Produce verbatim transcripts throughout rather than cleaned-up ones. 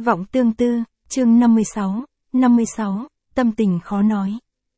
Vọng tương tư, chương năm mươi sáu, năm mươi sáu, tâm tình khó nói.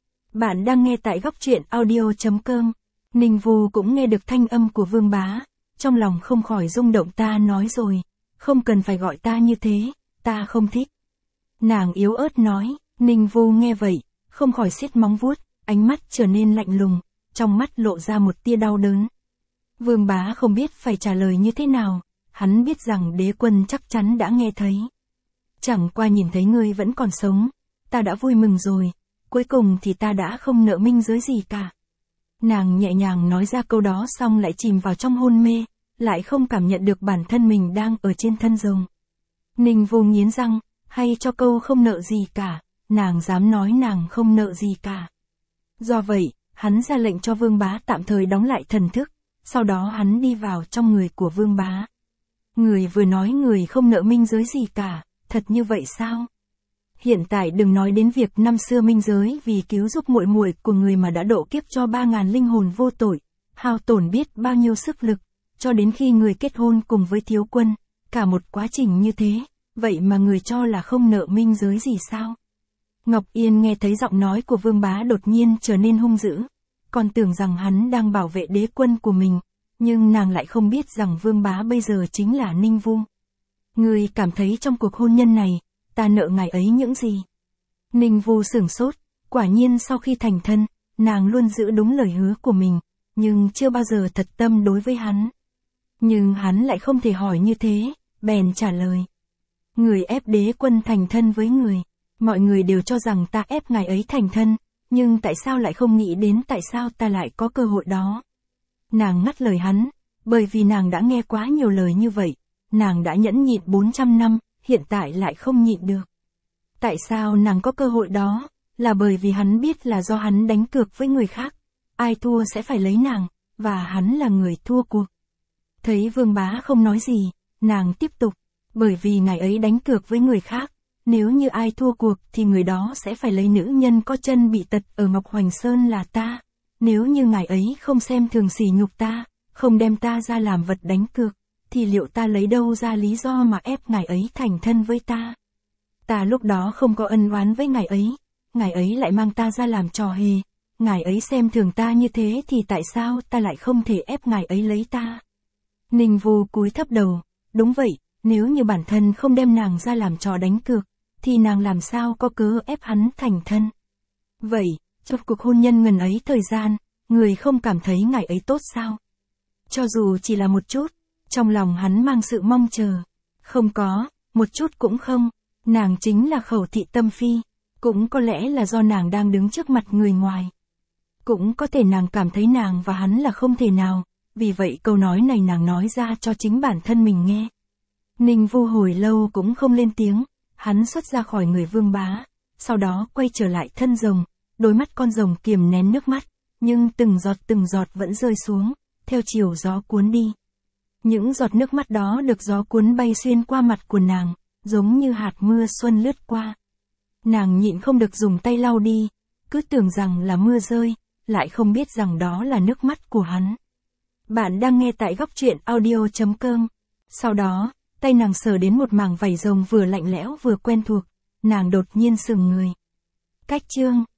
Bạn đang nghe tại góc truyện audio.com. Ninh Vu cũng nghe được thanh âm của Vương Bá, trong lòng không khỏi rung động. Ta nói rồi, không cần phải gọi ta như thế, ta không thích. Nàng yếu ớt nói. Ninh Vu nghe vậy, không khỏi siết móng vuốt, ánh mắt trở nên lạnh lùng, trong mắt lộ ra một tia đau đớn. Vương Bá không biết phải trả lời như thế nào, hắn biết rằng đế quân chắc chắn đã nghe thấy. Chẳng qua nhìn thấy ngươi vẫn còn sống, ta đã vui mừng rồi, cuối cùng thì ta đã không nợ minh giới gì cả. Nàng nhẹ nhàng nói ra câu đó xong lại chìm vào trong hôn mê, lại không cảm nhận được bản thân mình đang ở trên thân rồng. Ninh Vu nghiến răng, hay cho câu không nợ gì cả, nàng dám nói nàng không nợ gì cả. Do vậy, hắn ra lệnh cho Vương Bá tạm thời đóng lại thần thức, sau đó hắn đi vào trong người của Vương Bá. Người vừa nói người không nợ minh giới gì cả, thật như vậy sao? Hiện tại đừng nói đến việc năm xưa minh giới vì cứu giúp muội muội của người mà đã độ kiếp cho ba ngàn linh hồn vô tội, hao tổn biết bao nhiêu sức lực, cho đến khi người kết hôn cùng với thiếu quân, cả một quá trình như thế, vậy mà người cho là không nợ minh giới gì sao? Ngọc Yên nghe thấy giọng nói của Vương Bá đột nhiên trở nên hung dữ, còn tưởng rằng hắn đang bảo vệ đế quân của mình, nhưng nàng lại không biết rằng Vương Bá bây giờ chính là Ninh Vu. Ngươi cảm thấy trong cuộc hôn nhân này, ta nợ ngài ấy những gì? Ninh Vu sửng sốt, quả nhiên sau khi thành thân, nàng luôn giữ đúng lời hứa của mình, nhưng chưa bao giờ thật tâm đối với hắn. Nhưng hắn lại không thể hỏi như thế, bèn trả lời. Người ép đế quân thành thân với người, mọi người đều cho rằng ta ép ngài ấy thành thân, nhưng tại sao lại không nghĩ đến tại sao ta lại có cơ hội đó? Nàng ngắt lời hắn, bởi vì nàng đã nghe quá nhiều lời như vậy, nàng đã nhẫn nhịn bốn trăm năm, hiện tại lại không nhịn được. Tại sao nàng có cơ hội đó? Là bởi vì hắn biết là do hắn đánh cược với người khác, ai thua sẽ phải lấy nàng, và hắn là người thua cuộc. Thấy Vương Bá không nói gì, nàng tiếp tục, bởi vì ngài ấy đánh cược với người khác, nếu như ai thua cuộc thì người đó sẽ phải lấy nữ nhân có chân bị tật ở Ngọc Hoành Sơn là ta. Nếu như ngài ấy không xem thường sỉ nhục ta, không đem ta ra làm vật đánh cược, thì liệu ta lấy đâu ra lý do mà ép ngài ấy thành thân với ta? Ta lúc đó không có ân oán với ngài ấy, ngài ấy lại mang ta ra làm trò hề, ngài ấy xem thường ta như thế thì tại sao ta lại không thể ép ngài ấy lấy ta? Ninh Vu cúi thấp đầu, đúng vậy, nếu như bản thân không đem nàng ra làm trò đánh cược, thì nàng làm sao có cớ ép hắn thành thân? Vậy, trong cuộc hôn nhân ngần ấy thời gian, người không cảm thấy ngài ấy tốt sao? Cho dù chỉ là một chút, trong lòng hắn mang sự mong chờ. Không có, một chút cũng không, nàng chính là Khẩu Thị Tâm Phi, cũng có lẽ là do nàng đang đứng trước mặt người ngoài. Cũng có thể nàng cảm thấy nàng và hắn là không thể nào, vì vậy câu nói này nàng nói ra cho chính bản thân mình nghe. Ninh Vu hồi lâu cũng không lên tiếng, hắn xuất ra khỏi người Vương Bá, sau đó quay trở lại thân rồng, đôi mắt con rồng kiềm nén nước mắt, nhưng từng giọt từng giọt vẫn rơi xuống, theo chiều gió cuốn đi. Những giọt nước mắt đó được gió cuốn bay xuyên qua mặt của nàng, giống như hạt mưa xuân lướt qua. Nàng nhịn không được dùng tay lau đi, cứ tưởng rằng là mưa rơi, lại không biết rằng đó là nước mắt của hắn. Bạn đang nghe tại góc truyện audio.com. Sau đó, tay nàng sờ đến một mảng vảy rồng vừa lạnh lẽo vừa quen thuộc, nàng đột nhiên sững người. Cách chương